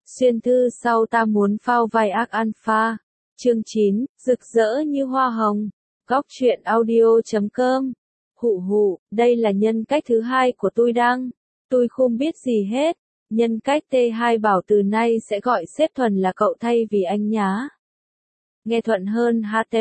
Xuyên thư sau ta muốn phao vai ác alpha. Chương 9, rực rỡ như hoa hồng. Góc truyện audio.com. Hụ hụ, đây là nhân cách thứ hai của tôi đăng. Tôi không biết gì hết. Nhân cách T2 bảo từ nay sẽ gọi sếp Thuần là cậu thay vì anh nhá. Nghe thuận hơn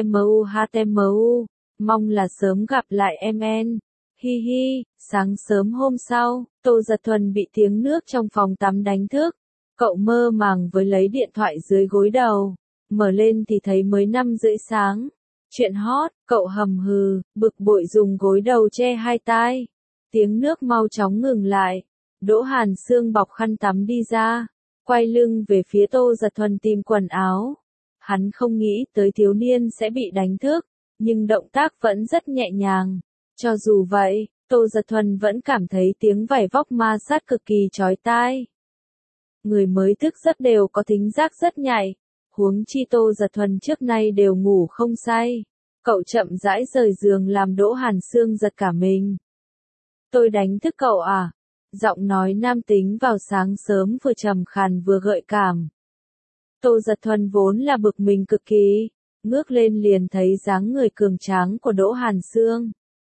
HTMU. Mong là sớm gặp lại em en. Hi hi, sáng sớm hôm sau, Tô Giật Thuần bị tiếng nước trong phòng tắm đánh thức. Cậu mơ màng với lấy điện thoại dưới gối đầu. Mở lên thì thấy mới 5:30 sáng. Chuyện hot, cậu hầm hừ, bực bội dùng gối đầu che hai tai. Tiếng nước mau chóng ngừng lại. Đỗ Hàn Sương bọc khăn tắm đi ra. Quay lưng về phía Tô Giật Thuần tìm quần áo. Hắn không nghĩ tới thiếu niên sẽ bị đánh thức. Nhưng động tác vẫn rất nhẹ nhàng. Cho dù vậy, Tô Giật Thuần vẫn cảm thấy tiếng vải vóc ma sát cực kỳ chói tai. Người mới thức giấc đều có thính giác rất nhạy. Huống chi Tô Giật Thuần trước nay đều ngủ không say. Cậu chậm rãi rời giường làm Đỗ Hàn Sương giật cả mình. Tôi đánh thức cậu à? Giọng nói nam tính vào sáng sớm vừa trầm khàn vừa gợi cảm. Tô Giật Thuần vốn là bực mình cực kỳ. Ngước lên liền thấy dáng người cường tráng của Đỗ Hàn Sương.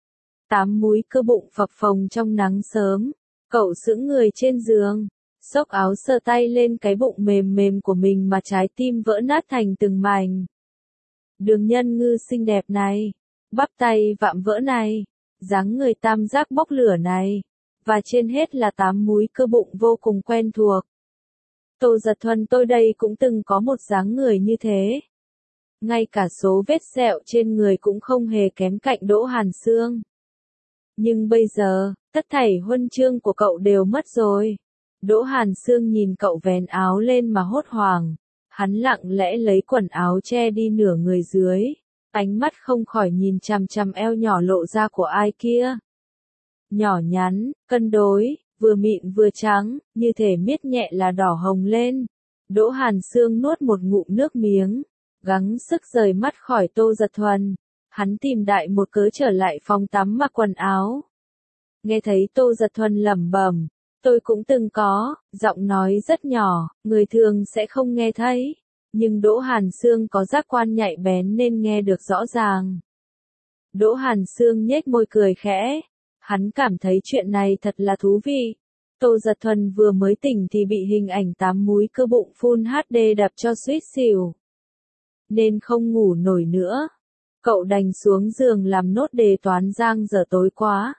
8 múi cơ bụng phập phồng trong nắng sớm. Cậu sững người trên giường. Xốc áo sờ tay lên cái bụng mềm mềm của mình mà trái tim vỡ nát thành từng mảnh. Đường nhân ngư xinh đẹp này. Bắp tay vạm vỡ này. Dáng người tam giác bốc lửa này. Và trên hết là 8 múi cơ bụng vô cùng quen thuộc. Tô Giật Thuần tôi đây cũng từng có một dáng người như thế. Ngay cả số vết sẹo trên người cũng không hề kém cạnh Đỗ Hàn Sương. Nhưng bây giờ, tất thảy huân chương của cậu đều mất rồi. Đỗ Hàn Sương nhìn cậu vén áo lên mà hốt hoảng. Hắn lặng lẽ lấy quần áo che đi nửa người dưới. Ánh mắt không khỏi nhìn chằm chằm eo nhỏ lộ ra của ai kia. Nhỏ nhắn, cân đối, vừa mịn vừa trắng, như thể miết nhẹ là đỏ hồng lên. Đỗ Hàn Sương nuốt một ngụm nước miếng. Gắng sức rời mắt khỏi Tô Giật Thuần. Hắn tìm đại một cớ trở lại phòng tắm mặc quần áo. Nghe thấy Tô Giật Thuần lẩm bẩm. Tôi cũng từng có, giọng nói rất nhỏ, người thường sẽ không nghe thấy. Nhưng Đỗ Hàn Sương có giác quan nhạy bén nên nghe được rõ ràng. Đỗ Hàn Sương nhếch môi cười khẽ. Hắn cảm thấy chuyện này thật là thú vị. Tô Giật Thuần vừa mới tỉnh thì bị hình ảnh 8 múi cơ bụng Full HD đập cho suýt xỉu. Nên không ngủ nổi nữa. Cậu đành xuống giường làm nốt đề toán giang dở tối quá.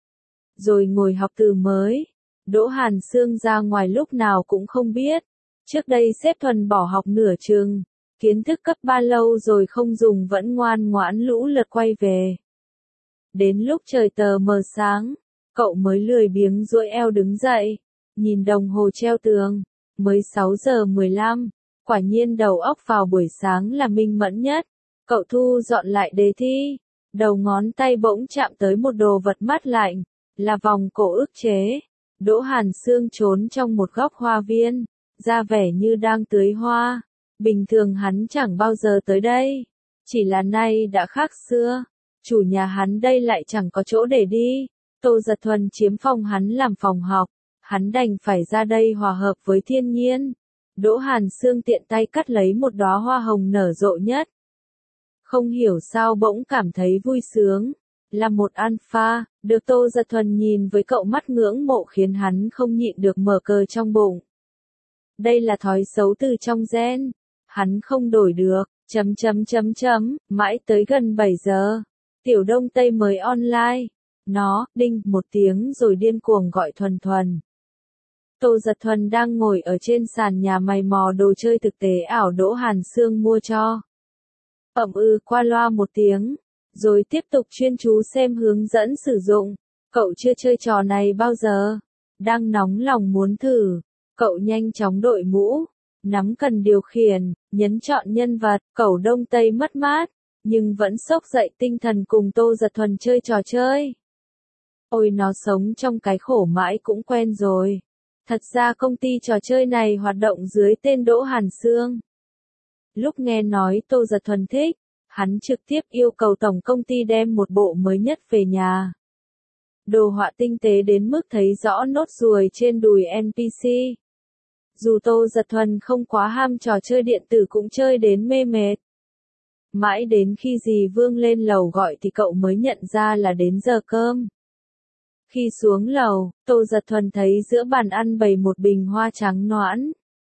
Rồi ngồi học từ mới. Đỗ Hàn Sương ra ngoài lúc nào cũng không biết. Trước đây sếp Thuần bỏ học nửa chừng. Kiến thức cấp 3 lâu rồi không dùng vẫn ngoan ngoãn lũ lượt quay về. Đến lúc trời tờ mờ sáng, cậu mới lười biếng duỗi eo đứng dậy. Nhìn đồng hồ treo tường. Mới 6:15. Quả nhiên đầu óc vào buổi sáng là minh mẫn nhất. Cậu thu dọn lại đề thi. Đầu ngón tay bỗng chạm tới một đồ vật mát lạnh. Là vòng cổ ức chế. Đỗ Hàn Sương trốn trong một góc hoa viên. Ra vẻ như đang tưới hoa. Bình thường hắn chẳng bao giờ tới đây. Chỉ là nay đã khác xưa. Chủ nhà hắn đây lại chẳng có chỗ để đi. Tô Giật Thuần chiếm phòng hắn làm phòng học. Hắn đành phải ra đây hòa hợp với thiên nhiên. Đỗ Hàn Sương tiện tay cắt lấy một đóa hoa hồng nở rộ nhất. Không hiểu sao bỗng cảm thấy vui sướng. Là một alpha, được Tô Giật Thuần nhìn với cậu mắt ngưỡng mộ khiến hắn không nhịn được mở cờ trong bụng. Đây là thói xấu từ trong gen. Hắn không đổi được, mãi tới gần 7 giờ. Tiểu Đông Tây mới online. Nó, đinh, một tiếng rồi điên cuồng gọi Thuần Thuần. Tô Giật Thuần đang ngồi ở trên sàn nhà mày mò đồ chơi thực tế ảo Đỗ Hàn Sương mua cho. Qua loa một tiếng, rồi tiếp tục chuyên chú xem hướng dẫn sử dụng. Cậu chưa chơi trò này bao giờ. Đang nóng lòng muốn thử. Cậu nhanh chóng đội mũ, nắm cần điều khiển, nhấn chọn nhân vật. Cẩu Đông Tây mất mát, nhưng vẫn xốc dậy tinh thần cùng Tô Giật Thuần chơi trò chơi. Ôi nó sống trong cái khổ mãi cũng quen rồi. Thật ra công ty trò chơi này hoạt động dưới tên Đỗ Hàn Sương. Lúc nghe nói Tô Giật Thuần thích, hắn trực tiếp yêu cầu tổng công ty đem một bộ mới nhất về nhà. Đồ họa tinh tế đến mức thấy rõ nốt ruồi trên đùi NPC. Dù Tô Giật Thuần không quá ham trò chơi điện tử cũng chơi đến mê mệt. Mãi đến khi dì Vương lên lầu gọi thì cậu mới nhận ra là đến giờ cơm. Khi xuống lầu, Tô Giật Thuần thấy giữa bàn ăn bày một bình hoa trắng noãn.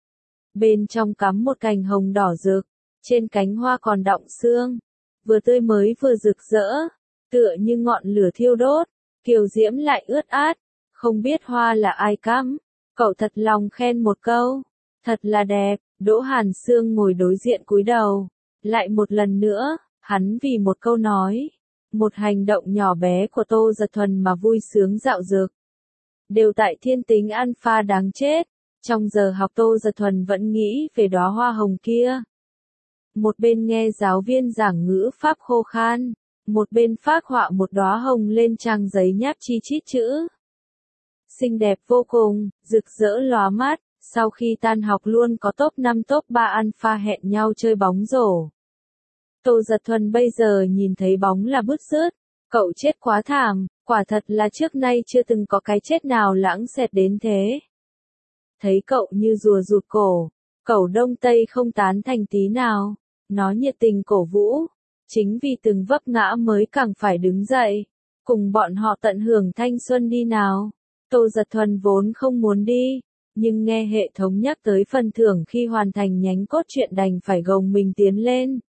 Bên trong cắm một cành hồng đỏ rực, trên cánh hoa còn đọng sương, vừa tươi mới vừa rực rỡ, tựa như ngọn lửa thiêu đốt, kiều diễm lại ướt át, không biết hoa là ai cắm. Cậu thật lòng khen một câu, thật là đẹp. Đỗ Hàn Sương ngồi đối diện cúi đầu, lại một lần nữa, hắn vì một câu nói, một hành động nhỏ bé của Tô Giật Thuần mà vui sướng dạo dực. Đều tại thiên tính alpha đáng chết. Trong giờ học Tô Giật Thuần vẫn nghĩ về đóa hoa hồng kia. Một bên nghe giáo viên giảng ngữ pháp khô khan, một bên phác họa một đóa hồng lên trang giấy nháp chi chít chữ. Xinh đẹp vô cùng, rực rỡ lóa mắt. Sau khi tan học luôn có top 5 top 3 alpha hẹn nhau chơi bóng rổ. Tô Giật Thuần bây giờ nhìn thấy bóng là bứt rứt. Cậu chết quá thảm, quả thật là trước nay chưa từng có cái chết nào lãng xẹt đến thế. Thấy cậu như rùa rụt cổ, cẩu đông tây không tán thành tí nào. Nó nhiệt tình cổ vũ. Chính vì từng vấp ngã mới càng phải đứng dậy. Cùng bọn họ tận hưởng thanh xuân đi nào. Tô Giật Thuần vốn không muốn đi. Nhưng nghe hệ thống nhắc tới phần thưởng khi hoàn thành nhánh cốt truyện đành phải gồng mình tiến lên.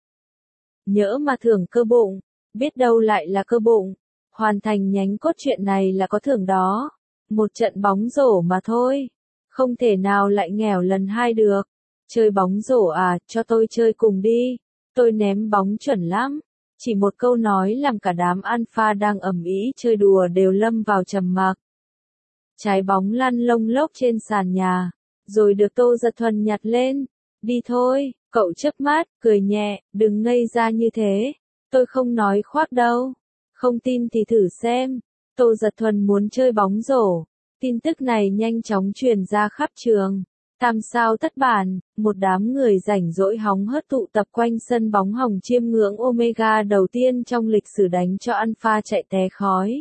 Nhỡ mà thưởng cơ bụng, biết đâu lại là cơ bụng. Hoàn thành nhánh cốt truyện này là có thưởng đó. Một trận bóng rổ mà thôi. Không thể nào lại nghèo lần hai được. Chơi bóng rổ à, cho tôi chơi cùng đi. Tôi ném bóng chuẩn lắm. Chỉ một câu nói làm cả đám alpha đang ầm ĩ chơi đùa đều lâm vào trầm mặc. Trái bóng lăn lông lốc trên sàn nhà, rồi được Tô Giật Thuần nhặt lên. Đi thôi, cậu chớp mắt, cười nhẹ, đừng ngây ra như thế. Tôi không nói khoác đâu. Không tin thì thử xem. Tô Giật Thuần muốn chơi bóng rổ. Tin tức này nhanh chóng truyền ra khắp trường. Tam sao thất bản, một đám người rảnh rỗi hóng hớt tụ tập quanh sân bóng hồng chiêm ngưỡng Omega đầu tiên trong lịch sử đánh cho alpha chạy té khói.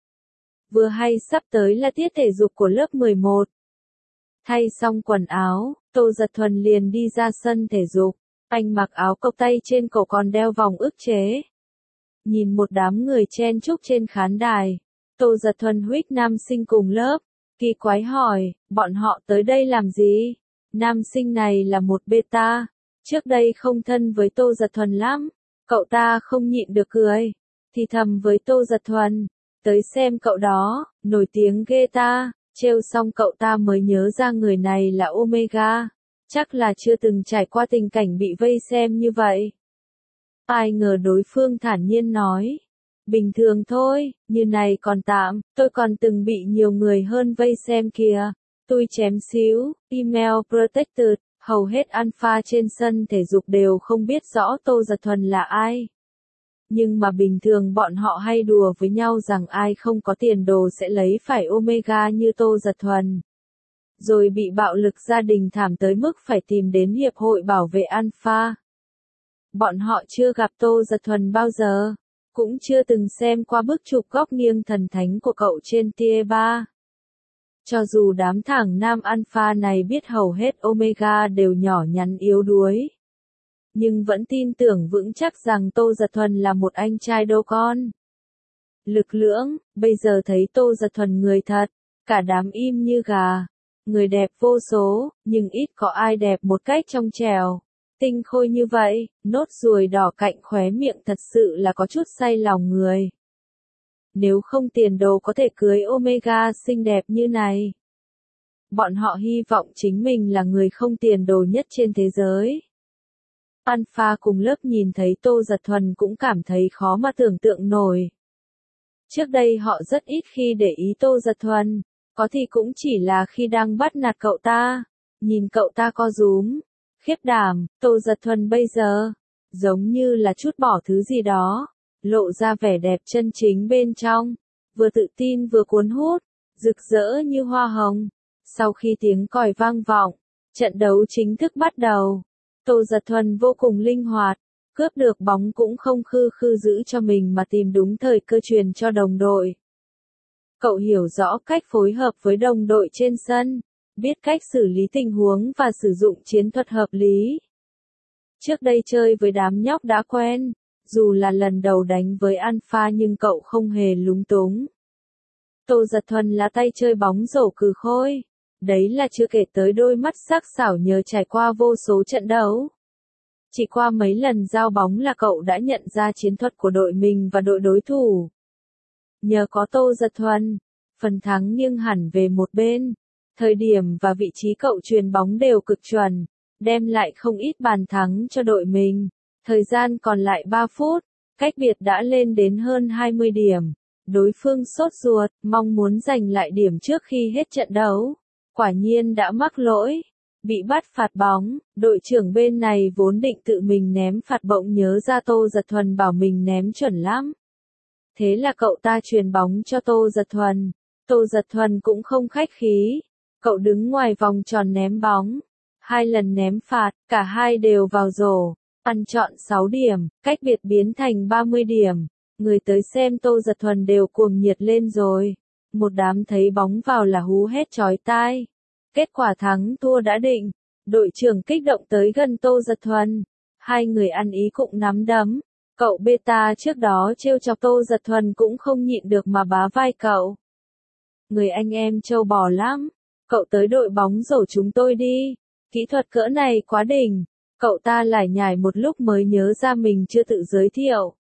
Vừa hay sắp tới là tiết thể dục của lớp 11. Thay xong quần áo, Tô Giật Thuần liền đi ra sân thể dục. Anh mặc áo cộc tay trên cổ còn đeo vòng ức chế. Nhìn một đám người chen chúc trên khán đài. Tô Giật Thuần huých nam sinh cùng lớp. Kỳ quái hỏi, bọn họ tới đây làm gì? Nam sinh này là một beta. Trước đây không thân với Tô Giật Thuần lắm. Cậu ta không nhịn được cười. Thì thầm với Tô Giật Thuần. Tới xem cậu đó, nổi tiếng ghê ta. Trêu xong cậu ta mới nhớ ra người này là Omega. Chắc là chưa từng trải qua tình cảnh bị vây xem như vậy. Ai ngờ đối phương thản nhiên nói. Bình thường thôi, như này còn tạm, tôi còn từng bị nhiều người hơn vây xem kìa. Tôi chém xíu, email protected, hầu hết alpha trên sân thể dục đều không biết rõ Tô Giật Thuần là ai. Nhưng mà bình thường bọn họ hay đùa với nhau rằng ai không có tiền đồ sẽ lấy phải Omega như Tô Giật Thuần. Rồi bị bạo lực gia đình thảm tới mức phải tìm đến Hiệp hội Bảo vệ Alpha. Bọn họ chưa gặp Tô Giật Thuần bao giờ, cũng chưa từng xem qua bức chụp góc nghiêng thần thánh của cậu trên Tier 3. Cho dù đám thằng nam Alpha này biết hầu hết Omega đều nhỏ nhắn yếu đuối, nhưng vẫn tin tưởng vững chắc rằng Tô Giật Thuần là một anh trai đô con. Lực lưỡng, bây giờ thấy Tô Giật Thuần người thật, cả đám im như gà. Người đẹp vô số, nhưng ít có ai đẹp một cách trong trẻo, tinh khôi như vậy. Nốt ruồi đỏ cạnh khóe miệng thật sự là có chút say lòng người. Nếu không tiền đồ có thể cưới Omega xinh đẹp như này. Bọn họ hy vọng chính mình là người không tiền đồ nhất trên thế giới. Alpha cùng lớp nhìn thấy Tô Giật Thuần cũng cảm thấy khó mà tưởng tượng nổi. Trước đây họ rất ít khi để ý Tô Giật Thuần, có thì cũng chỉ là khi đang bắt nạt cậu ta. Nhìn cậu ta co rúm, khiếp đảm, Tô Giật Thuần bây giờ, giống như là trút bỏ thứ gì đó, lộ ra vẻ đẹp chân chính bên trong, vừa tự tin vừa cuốn hút, rực rỡ như hoa hồng. Sau khi tiếng còi vang vọng, trận đấu chính thức bắt đầu. Tô Giật Thuần vô cùng linh hoạt, cướp được bóng cũng không khư khư giữ cho mình mà tìm đúng thời cơ truyền cho đồng đội. Cậu hiểu rõ cách phối hợp với đồng đội trên sân, biết cách xử lý tình huống và sử dụng chiến thuật hợp lý. Trước đây chơi với đám nhóc đã quen, dù là lần đầu đánh với Alpha nhưng cậu không hề lúng túng. Tô Giật Thuần là tay chơi bóng rổ cừ khôi. Đấy là chưa kể tới đôi mắt sắc sảo nhờ trải qua vô số trận đấu. Chỉ qua mấy lần giao bóng là cậu đã nhận ra chiến thuật của đội mình và đội đối thủ. Nhờ có Tô Giật Thuần, phần thắng nghiêng hẳn về một bên. Thời điểm và vị trí cậu chuyền bóng đều cực chuẩn, đem lại không ít bàn thắng cho đội mình. Thời gian còn lại 3 phút, cách biệt đã lên đến hơn 20 điểm. Đối phương sốt ruột, mong muốn giành lại điểm trước khi hết trận đấu. Quả nhiên đã mắc lỗi, bị bắt phạt bóng. Đội trưởng bên này vốn định tự mình ném phạt bỗng nhớ ra Tô Giật Thuần bảo mình ném chuẩn lắm. Thế là cậu ta chuyền bóng cho Tô Giật Thuần. Tô Giật Thuần cũng không khách khí. Cậu đứng ngoài vòng tròn ném bóng. 2 lần ném phạt, cả hai đều vào rổ. Ăn trọn 6 điểm, cách biệt biến thành 30 điểm. Người tới xem Tô Giật Thuần đều cuồng nhiệt lên rồi. Một đám thấy bóng vào là hú hét chói tai. Kết quả thắng thua đã định. Đội trưởng kích động tới gần Tô Giật Thuần. Hai người ăn ý cũng nắm đấm. Cậu beta trước đó trêu chọc Tô Giật Thuần cũng không nhịn được mà bá vai cậu. Người anh em trâu bò lắm. Cậu tới đội bóng rổ chúng tôi đi. Kỹ thuật cỡ này quá đỉnh. Cậu ta lải nhải một lúc mới nhớ ra mình chưa tự giới thiệu.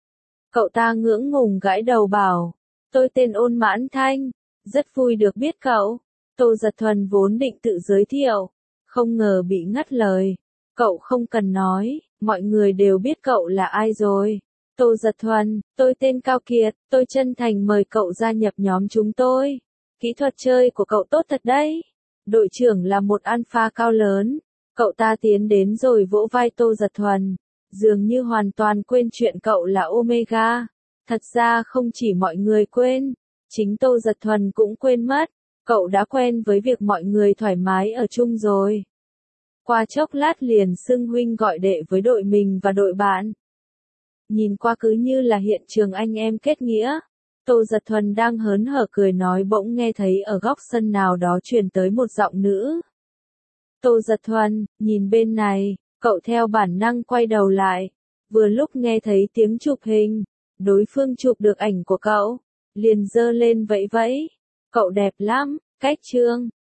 Cậu ta ngưỡng ngùng gãi đầu bảo. Tôi tên Ôn Mãn Thanh. Rất vui được biết cậu. Tô Giật Thuần vốn định tự giới thiệu. Không ngờ bị ngắt lời. Cậu không cần nói. Mọi người đều biết cậu là ai rồi. Tô Giật Thuần, tôi tên Cao Kiệt. Tôi chân thành mời cậu gia nhập nhóm chúng tôi. Kỹ thuật chơi của cậu tốt thật đấy. Đội trưởng là một alpha cao lớn. Cậu ta tiến đến rồi vỗ vai Tô Giật Thuần. Dường như hoàn toàn quên chuyện cậu là Omega. Thật ra không chỉ mọi người quên. Chính Tô Giật Thuần cũng quên mất. Cậu đã quen với việc mọi người thoải mái ở chung rồi. Qua chốc lát liền xưng huynh gọi đệ với đội mình và đội bạn. Nhìn qua cứ như là hiện trường anh em kết nghĩa. Tô Giật Thuần đang hớn hở cười nói bỗng nghe thấy ở góc sân nào đó truyền tới một giọng nữ. Tô Giật Thuần, nhìn bên này, cậu theo bản năng quay đầu lại. Vừa lúc nghe thấy tiếng chụp hình, đối phương chụp được ảnh của cậu, liền giơ lên vẫy vẫy. Cậu đẹp lắm, cách trương.